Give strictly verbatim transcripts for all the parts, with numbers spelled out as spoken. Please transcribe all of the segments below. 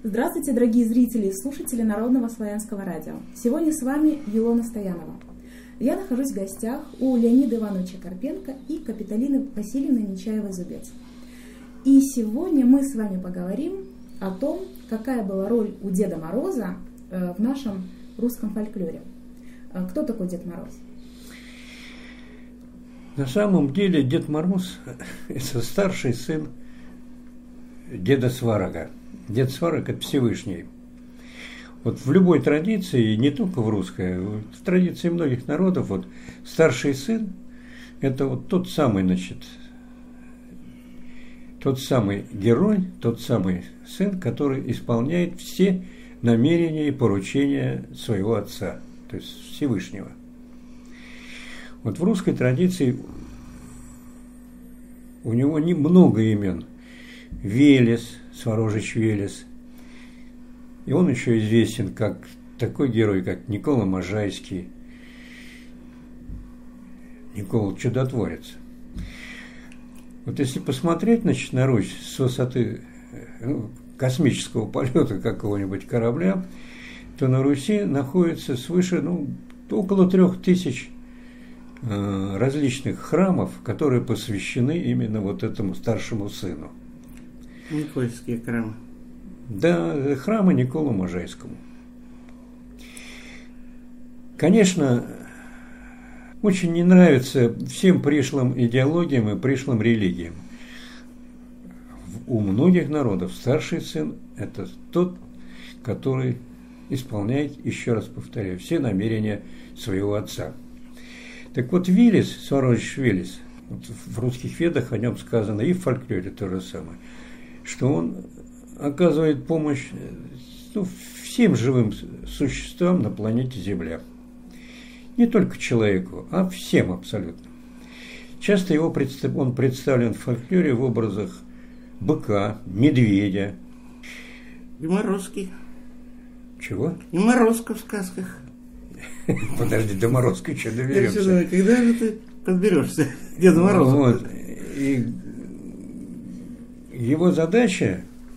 Здравствуйте, дорогие зрители и слушатели Народного славянского радио. Сегодня с вами Илона Стоянова. Я нахожусь в гостях у Леонида Ивановича Карпенко и Капитолины Васильевны Нечаевой-Зубец. И сегодня мы с вами поговорим о том, какая была роль у Деда Мороза в нашем русском фольклоре. Кто такой Дед Мороз? На самом деле Дед Мороз – это старший сын Деда Сварога. Дед Сварог – это Всевышний. Вот в любой традиции, не только в русской, в традиции многих народов, вот старший сын – это вот тот самый, значит, тот самый герой, тот самый сын, который исполняет все намерения и поручения своего отца, то есть Всевышнего. Вот в русской традиции у него немного имен. Велес, Сварожич Велес. И он еще известен как такой герой, как Никола Можайский, Никола Чудотворец. Вот если посмотреть, значит, на Русь с высоты ну, космического полета какого-нибудь корабля, то на Руси находится свыше ну, около трех тысяч э, различных храмов, которые посвящены именно вот этому старшему сыну. Никольские храмы. Да, храмы Николу Можайскому. Конечно, очень не нравится всем пришлым идеологиям и пришлым религиям. У многих народов старший сын – это тот, который исполняет, еще раз повторяю, все намерения своего отца. Так вот, Велес, Сварожич Велес, вот в русских ведах о нем сказано, и в фольклоре то же самое, что он оказывает помощь ну, всем живым существам на планете Земля. Не только человеку, а всем абсолютно. Часто его представ... он представлен в фольклоре в образах быка, медведя. И Морозки. Чего? И Морозка в сказках. Подожди, до Морозка что доберемся? Я думаю, когда же ты подберешься к Деду Морозу? Вот. И его задача,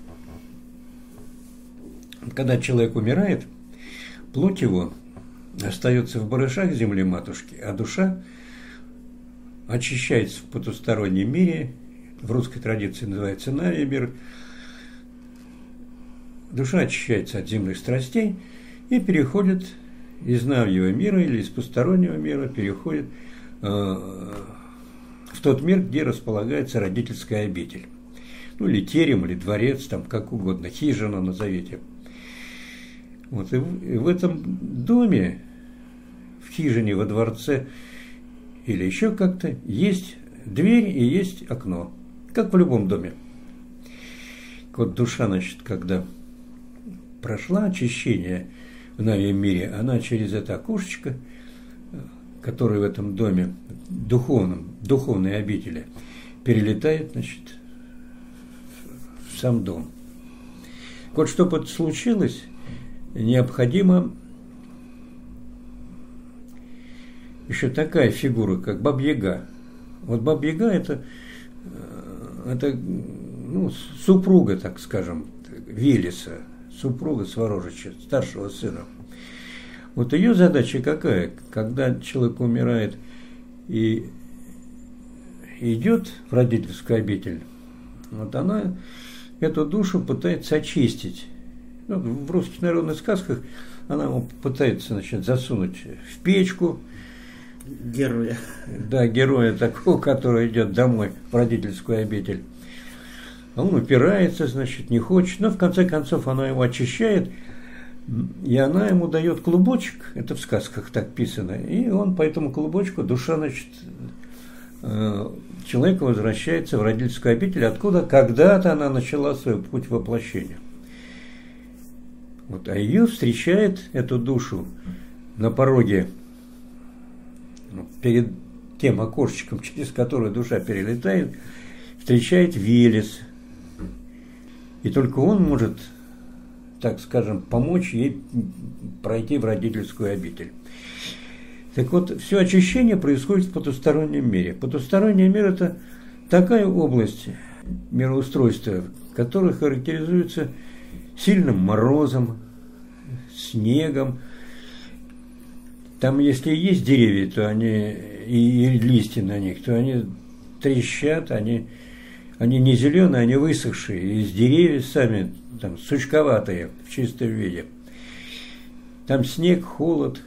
когда человек умирает, плоть его остается в барышах земли матушки, а душа очищается в потустороннем мире, в русской традиции называется Навий мир. Душа очищается от земных страстей и переходит из Навьего мира или из постороннего мира, переходит э, в тот мир, где располагается родительская обитель. Ну, или терем, или дворец, там, как угодно, хижина назовите. Вот, и в, и в этом доме, в хижине, во дворце, или еще как-то, есть дверь и есть окно, как в любом доме. Вот душа, значит, когда прошла очищение в Навьем мире, она через это окошечко, которое в этом доме, духовном, духовной обители, перелетает, значит, в сам дом. Вот чтобы это случилось, необходимо еще такая фигура, как Баба-Яга. Вот Баба-Яга это, это ну, супруга, так скажем, Велеса, супруга Сварожича, старшего сына. Вот ее задача какая? Когда человек умирает и идет в родительскую обитель, вот она эту душу пытается очистить. Ну, в русских народных сказках она его пытается, значит, засунуть в печку. Героя. Да, героя такого, который идет домой в родительскую обитель. А он упирается, значит, не хочет. Но в конце концов она его очищает, и она ему дает клубочек. Это в сказках так писано. И он по этому клубочку, душа, значит, человека возвращается в родительскую обитель, откуда когда-то она начала свой путь воплощения. Вот, а ее встречает, эту душу, на пороге, ну, перед тем окошечком, через которое душа перелетает, встречает Велес. И только он может, так скажем, помочь ей пройти в родительскую обитель. Так вот, все очищение происходит в потустороннем мире. Потусторонний мир – это такая область мироустройства, которая характеризуется сильным морозом, снегом. Там, если есть деревья, то они и, и листья на них, то они трещат, они, они не зеленые, они высохшие. Из деревьев сами там сучковатые в чистом виде. Там снег, холод.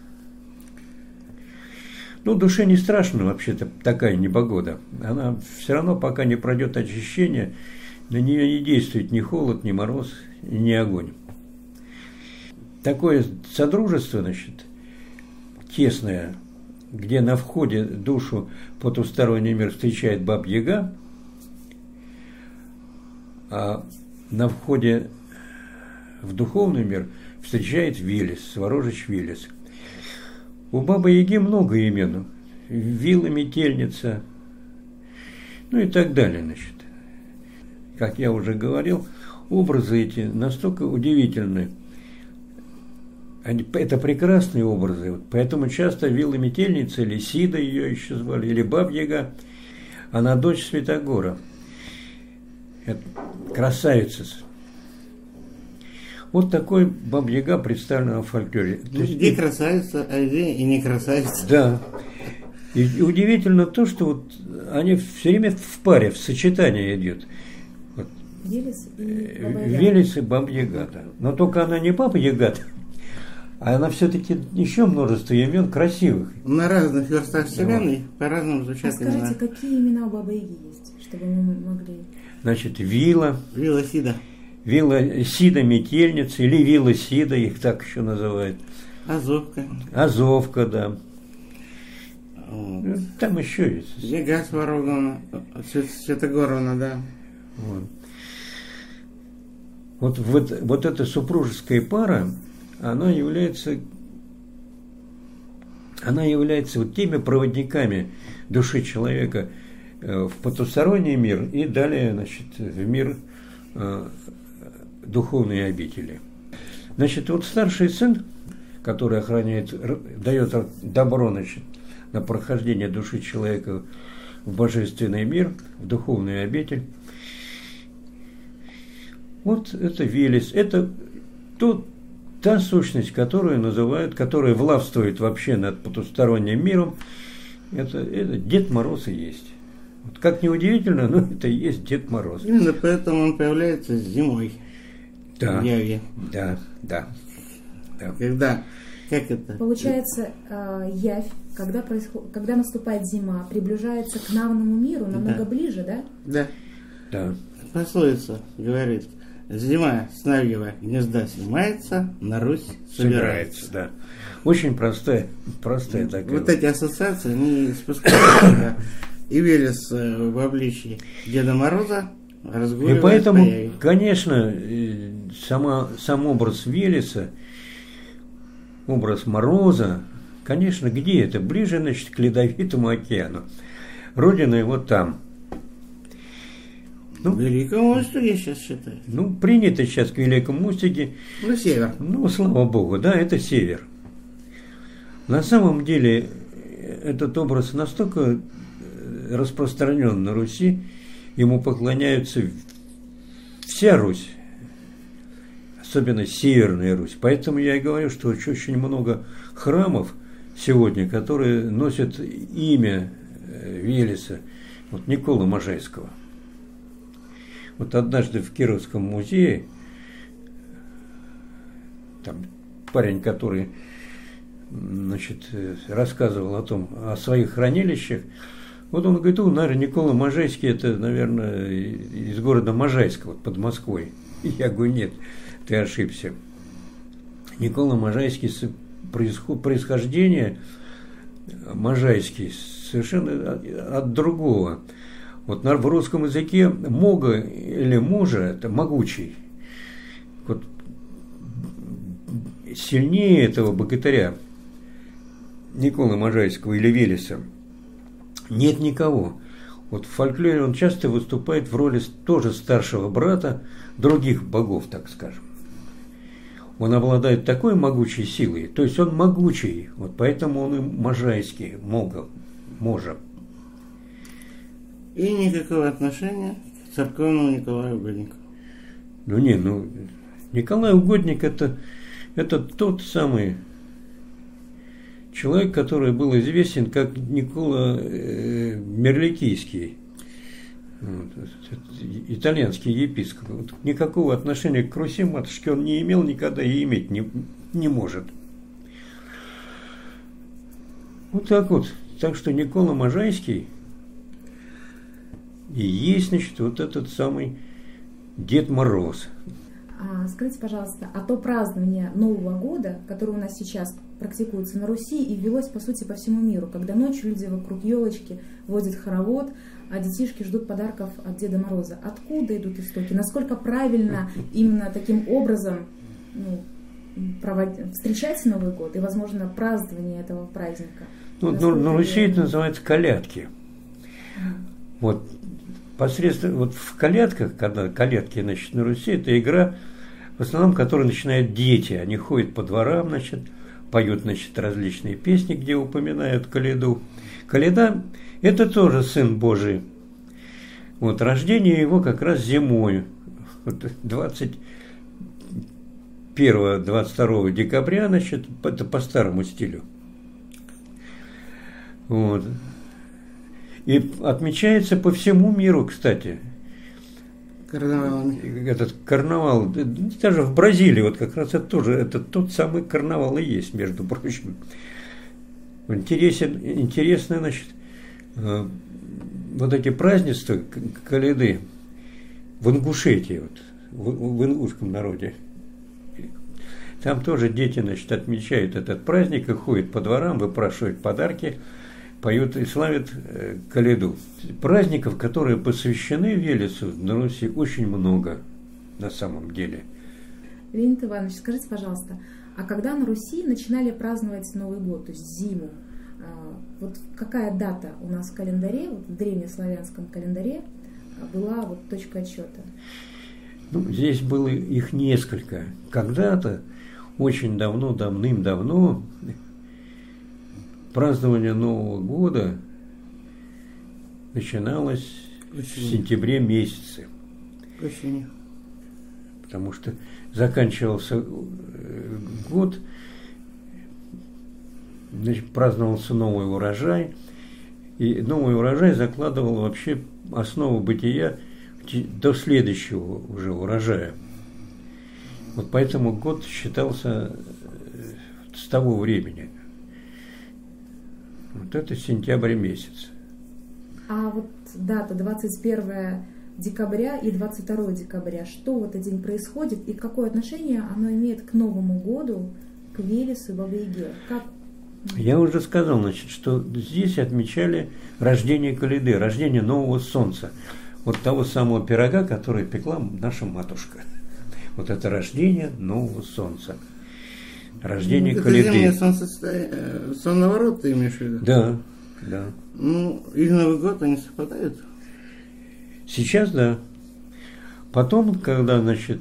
Ну, душе не страшно вообще-то такая непогода. Она все равно, пока не пройдет очищение, на нее не действует ни холод, ни мороз, ни огонь. Такое содружество, значит, тесное, где на входе душу потусторонний мир встречает Баба-Яга, а на входе в духовный мир встречает Велес, Сворожич Велес. У Бабы-Яги много имен. Вила-метельница, ну и так далее, значит. Как я уже говорил, образы эти настолько удивительны. Они, это прекрасные образы. Поэтому часто Вила-метельница, или Сида ее еще звали, или Баба-Яга, она дочь Святогора. Это красавица. Вот такой Баба-Яга представлена в фольклоре. Ну, где красавица, а где и не красавица. Да. И, и удивительно то, что вот они все время в паре, в сочетании идет. Вот. Велес и Баба-Яга. Велес и Баба-Яга. Но только она не Баба-Яга, а она все-таки еще множество имен красивых. На разных верстах вселенной по-разному звучат А скажите, имена. какие имена у Бабы-Яги есть, чтобы мы могли... Значит, Вила, Вила Сида. Вила Сида метельница, или Вила Сида, их так еще называют. Азовка. Азовка, да. Вот. Там еще есть. Яга Свароговна, Святогоровна, да. Вот. Вот, вот, вот эта супружеская пара, она является, она является вот теми проводниками души человека в потусторонний мир и далее, значит, в мир э, духовной обители. Значит, вот старший сын, который охраняет, дает добро, значит, на прохождение души человека в божественный мир, в духовную обитель. Вот это Велес, это тот, та сущность, которую называют, которая властвует вообще над потусторонним миром, это, это Дед Мороз и есть. Вот как ни удивительно, но это и есть Дед Мороз. Именно поэтому он появляется зимой. Да, В Яве. да, да, да. Когда, как это? Получается, э, явь, когда, происход... когда наступает зима, приближается к навному миру намного Да. ближе, да? Да. Да. Пословица говорит: зима с Навьего гнезда снимается, на Русь собирается. Да. Очень простая, простая такая. Вот эти ассоциации, они спускаются, когда и Велес э, в обличии Деда Мороза разгуливает И поэтому, по Яве. конечно, э, сама, сам образ Велеса, образ Мороза, конечно, где это? Ближе, значит, к Ледовитому океану. Родина его там. Ну, В Великом Устюге сейчас считают. ну, принято сейчас к Великому Устюге. Ну, север. Ну, слава богу, да, это север. На самом деле, этот образ настолько распространен на Руси, ему поклоняются вся Русь, особенно Северная Русь. Поэтому я и говорю, что очень много храмов сегодня, которые носят имя Велеса, вот Николы Можайского. Вот однажды в Кировском музее, там парень, который, значит, рассказывал о том, о своих хранилищах, вот он говорит: у, наверное, Никола Можайский, это, наверное, из города Можайска, вот под Москвой. Я говорю: нет, ты ошибся. Никола Можайский, происхождение Можайский совершенно от другого. Вот в русском языке мога или мужа – это могучий. Вот сильнее этого богатыря Николы Можайского или Велеса нет никого. Вот в фольклоре он часто выступает в роли тоже старшего брата других богов, так скажем. Он обладает такой могучей силой, то есть он могучий, вот поэтому он и Можайский, мога, можа. И никакого отношения к церковному Николаю Угодникову. Ну не, ну Николай Угодник это, это тот самый человек, который был известен как Никола э, Мерликийский, вот, итальянский епископ. Вот, никакого отношения к Руси матушке он не имел никогда и иметь не, не может. Вот так вот. Так что Никола Можайский и есть, значит, вот этот самый Дед Мороз. А, скажите, пожалуйста, а то празднование Нового года, которое у нас сейчас практикуется на Руси и велось, по сути, по всему миру, когда ночью люди вокруг елочки водят хоровод, а детишки ждут подарков от Деда Мороза. Откуда идут истоки? Насколько правильно именно таким образом ну, проводить, встречать Новый год и, возможно, празднование этого праздника? Ну, на, на Руси это называется колядки. Ага. Вот посредством вот в колядках, когда колядки, значит, на Руси, это игра, в основном, которую начинают дети. Они ходят по дворам, значит, поют, значит, различные песни, где упоминают коляду. Коляда – это тоже Сын Божий. Вот рождение его как раз зимой, двадцать первого — двадцать второго декабря, значит, это по старому стилю. Вот. И отмечается по всему миру, кстати. Карнавалами. Этот карнавал, даже в Бразилии, вот как раз это тоже, это тот самый карнавал и есть, между прочим. Интересен, интересно, значит, вот эти празднества, коляды в Ингушетии, вот, в, в ингушском народе. Там тоже дети, значит, отмечают этот праздник и ходят по дворам, выпрашивают подарки, поют и славят э, коляду. Праздников, которые посвящены Велесу на Руси, очень много на самом деле. Леонид Иванович, скажите, пожалуйста, а когда на Руси начинали праздновать Новый год, то есть зиму, э, вот какая дата у нас в календаре, вот в древнеславянском календаре, была вот точка отсчета? Ну, здесь было их несколько. Когда-то, очень давно, давным-давно, празднование Нового года начиналось Осенью. В сентябре месяце. Осенью. Потому что заканчивался год, значит, праздновался новый урожай, и новый урожай закладывал вообще основу бытия до следующего уже урожая. Вот поэтому год считался с того времени. Вот это сентябрь месяц. А вот дата двадцать первого декабря и двадцать второго декабря, что в этот день происходит и какое отношение оно имеет к Новому году, к Велесу и Бабе-Яге? Как? Я уже сказал, значит, что здесь отмечали рождение коляды, рождение нового солнца. Вот того самого пирога, который пекла наша матушка. Вот это рождение нового солнца. Рождение ну, коляды. Это зимнее солнцестояние, сонноворот ты имеешь в виду? Да, да. Ну, и Новый год они совпадают? Сейчас да. Потом, когда, значит,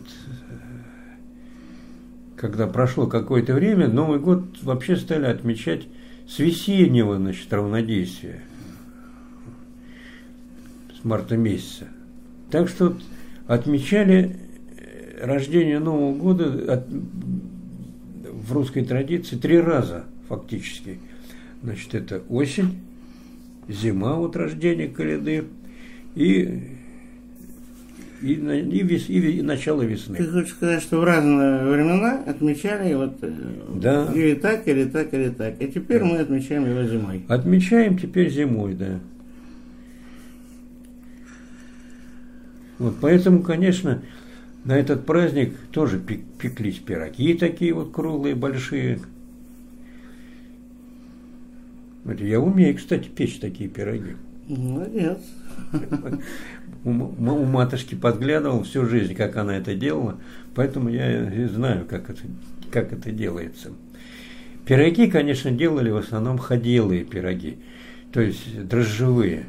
когда прошло какое-то время, Новый год вообще стали отмечать с весеннего, значит, равнодействия. С марта месяца. Так что отмечали рождение Нового года от, в русской традиции три раза фактически. Значит, это осень, зима, вот рождение коляды, и, и, и, вес, и, и начало весны. Ты хочешь сказать, что в разные времена отмечали вот да. или так, или так, или так. И теперь да. мы отмечаем его зимой. Отмечаем теперь зимой, да. Вот поэтому, конечно, на этот праздник тоже пеклись пироги такие вот круглые, большие. Вот я умею, кстати, печь такие пироги. Молодец. У, у матушки подглядывал всю жизнь, как она это делала, поэтому я и знаю, как это, как это делается. Пироги, конечно, делали в основном ходилые пироги, то есть дрожжевые.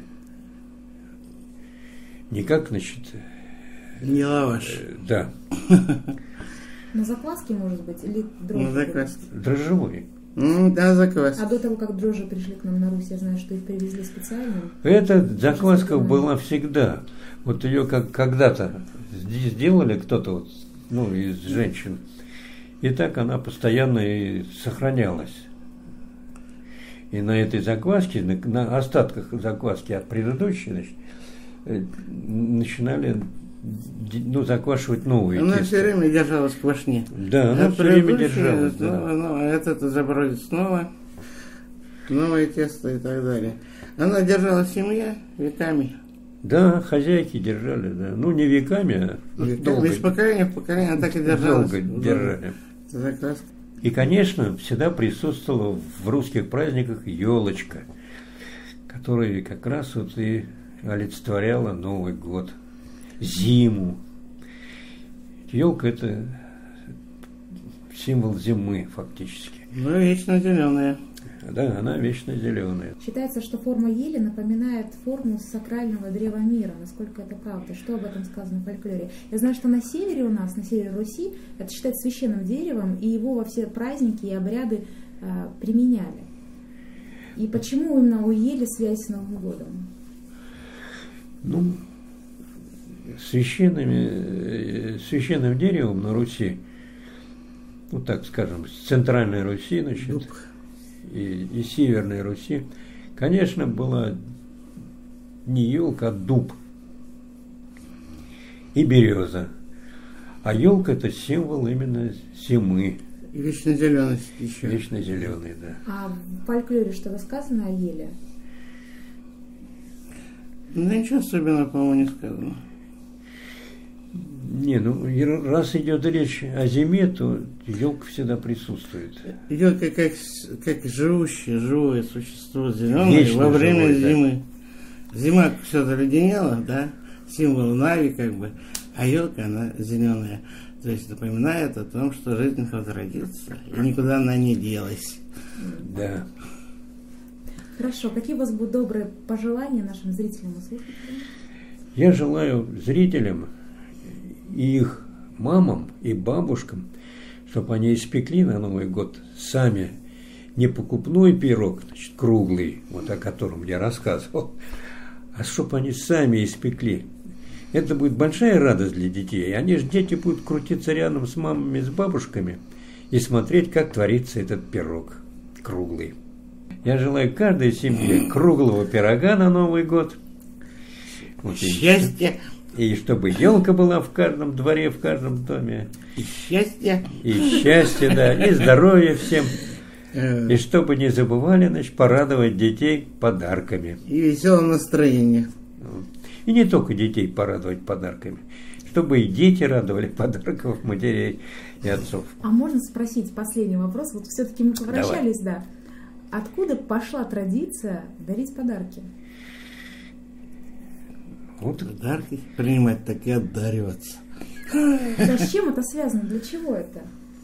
Не как, значит... Не лаваш. Э, да. На закваске, может быть, или дрожжи? На закваске. Дрожжевые. Ну, да, закваска. А до того, как дрожжи пришли к нам на Русь, я знаю, что их привезли специально. Эта закваска была всегда. Вот ее как когда-то сделали, кто-то вот ну, из женщин. И так она постоянно и сохранялась. И на этой закваске, на, на остатках закваски от предыдущей, значит, начинали, ну, заквашивать новые Она тесто. все время держалась в квашне. Да, она а все время держалась. Ну, Да. ну, это забродит снова, новое тесто и так далее. Она держала семья веками. Да, хозяйки держали, да. Ну, не веками, а Веками. долго. Из поколения в поколение она так и держалась. Долго держали. Закваска. И, конечно, всегда присутствовала в русских праздниках елочка, которая как раз вот и олицетворяла Новый год, зиму. Елка – это символ зимы фактически. Ну, вечно зеленая. Да, она вечно зеленая. Считается, что форма ели напоминает форму сакрального древа мира. Насколько это правда? Что об этом сказано в фольклоре? Я знаю, что на севере у нас, на севере Руси, это считается священным деревом, и его во все праздники и обряды а, применяли. И почему именно у ели связь с Новым годом? Ну, священными, священным деревом на Руси, ну так скажем, с центральной Руси, значит, и, и северной Руси, конечно, была не елка, а дуб и береза. А елка – это символ именно зимы. И вечно зеленость еще. Вечно зеленый, да. А в фольклоре что-то сказано о еле? Ну, ничего особенного, по-моему, не сказано. Не, ну, раз идет речь о зиме, то елка всегда присутствует. Елка как, как живущее, живое существо зеленое Вечно во время живое, да. зимы. Зима все заледенела, да, символ Нави как бы, а елка она зеленая. То есть напоминает о том, что жизнь возродится, и никуда она не делась. Да. Хорошо. Какие у вас будут добрые пожелания нашим зрителям и слушателям? Я желаю зрителям и их мамам и бабушкам, чтобы они испекли на Новый год сами не покупной пирог, значит, круглый, вот о котором я рассказывал, а чтобы они сами испекли. Это будет большая радость для детей. Они же, дети, будут крутиться рядом с мамами, с бабушками и смотреть, как творится этот пирог круглый. Я желаю каждой семье круглого пирога на Новый год. Вот, Счастья! И, и чтобы елка была в каждом дворе, в каждом доме. И счастья! И счастье, да, и здоровья всем. И чтобы не забывали, значит, порадовать детей подарками. И веселое настроение. И не только детей порадовать подарками, чтобы и дети радовали подарков матерей и отцов. А можно спросить последний вопрос? Вот все-таки мы поворачивались, да. Откуда пошла традиция дарить подарки? Вот. Подарки принимать, так и отдариваться. Да, с чем это связано? Для чего это?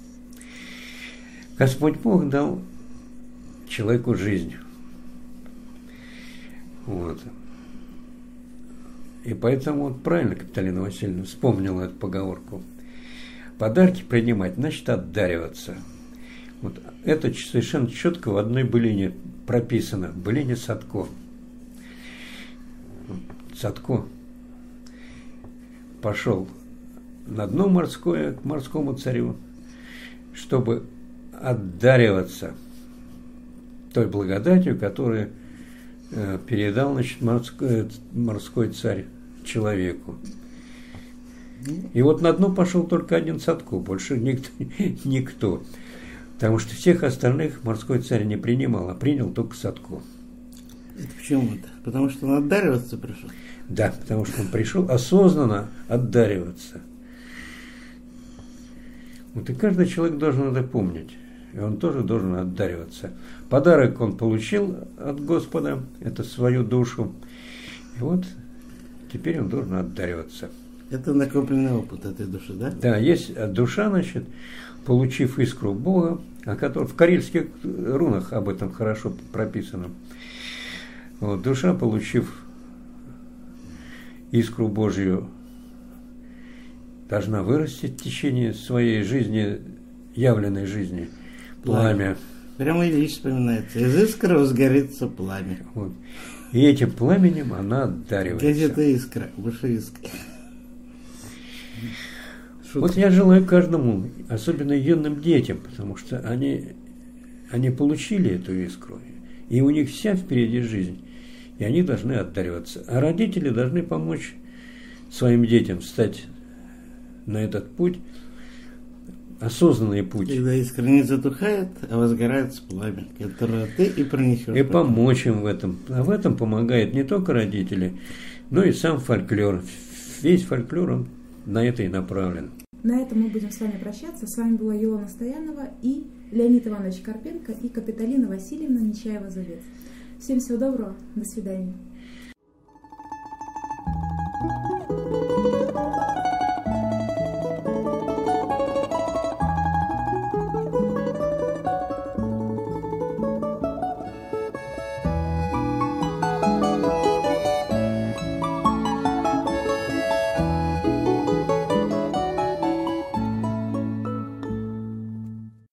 Господь Бог дал человеку жизнь. Вот. И поэтому вот правильно Капиталина Васильевна вспомнила эту поговорку. Подарки принимать, значит отдариваться. Вот это совершенно четко в одной былине прописано. В былине Садко. Садко пошел на дно морское к морскому царю, чтобы отдариваться той благодатью, которую э, передал, значит, морской, морской царь человеку. И вот на дно пошел только один Садко, больше никто, никто. Потому что всех остальных морской царь не принимал, а принял только Садко. Это почему-то? Потому что он отдариваться пришел? Да, потому что он пришел осознанно отдариваться. Вот и каждый человек должен это помнить. И он тоже должен отдариваться. Подарок он получил от Господа, это свою душу. И вот теперь он должен отдариваться. Это накопленный опыт этой души, да? Да, есть душа, значит, получив искру Бога, о котором в карельских рунах об этом хорошо прописано. Вот, душа, получив искру Божью, должна вырасти в течение своей жизни, явленной жизни, пламя. Прямо Ильич вспоминается. Из искры возгорится пламя. Вот. И этим пламенем она отдаривается. Газета «Искра», выше искры. шутка. Вот я желаю каждому, особенно юным детям, потому что они, они получили эту искру, и у них вся впереди жизнь, и они должны отдариваться. А родители должны помочь своим детям встать на этот путь, осознанный путь. Когда искра не затухает, а возгорается пламя, которое ты и пронесешь. И помочь им в этом. А в этом помогают не только родители, но и сам фольклор. Весь фольклор, он на это и направлен. На этом мы будем с вами прощаться. С вами была Илона Стоянова и Леонид Иванович Карпенко и Капиталина Васильевна Нечаева-Зубец. Всем всего доброго. До свидания.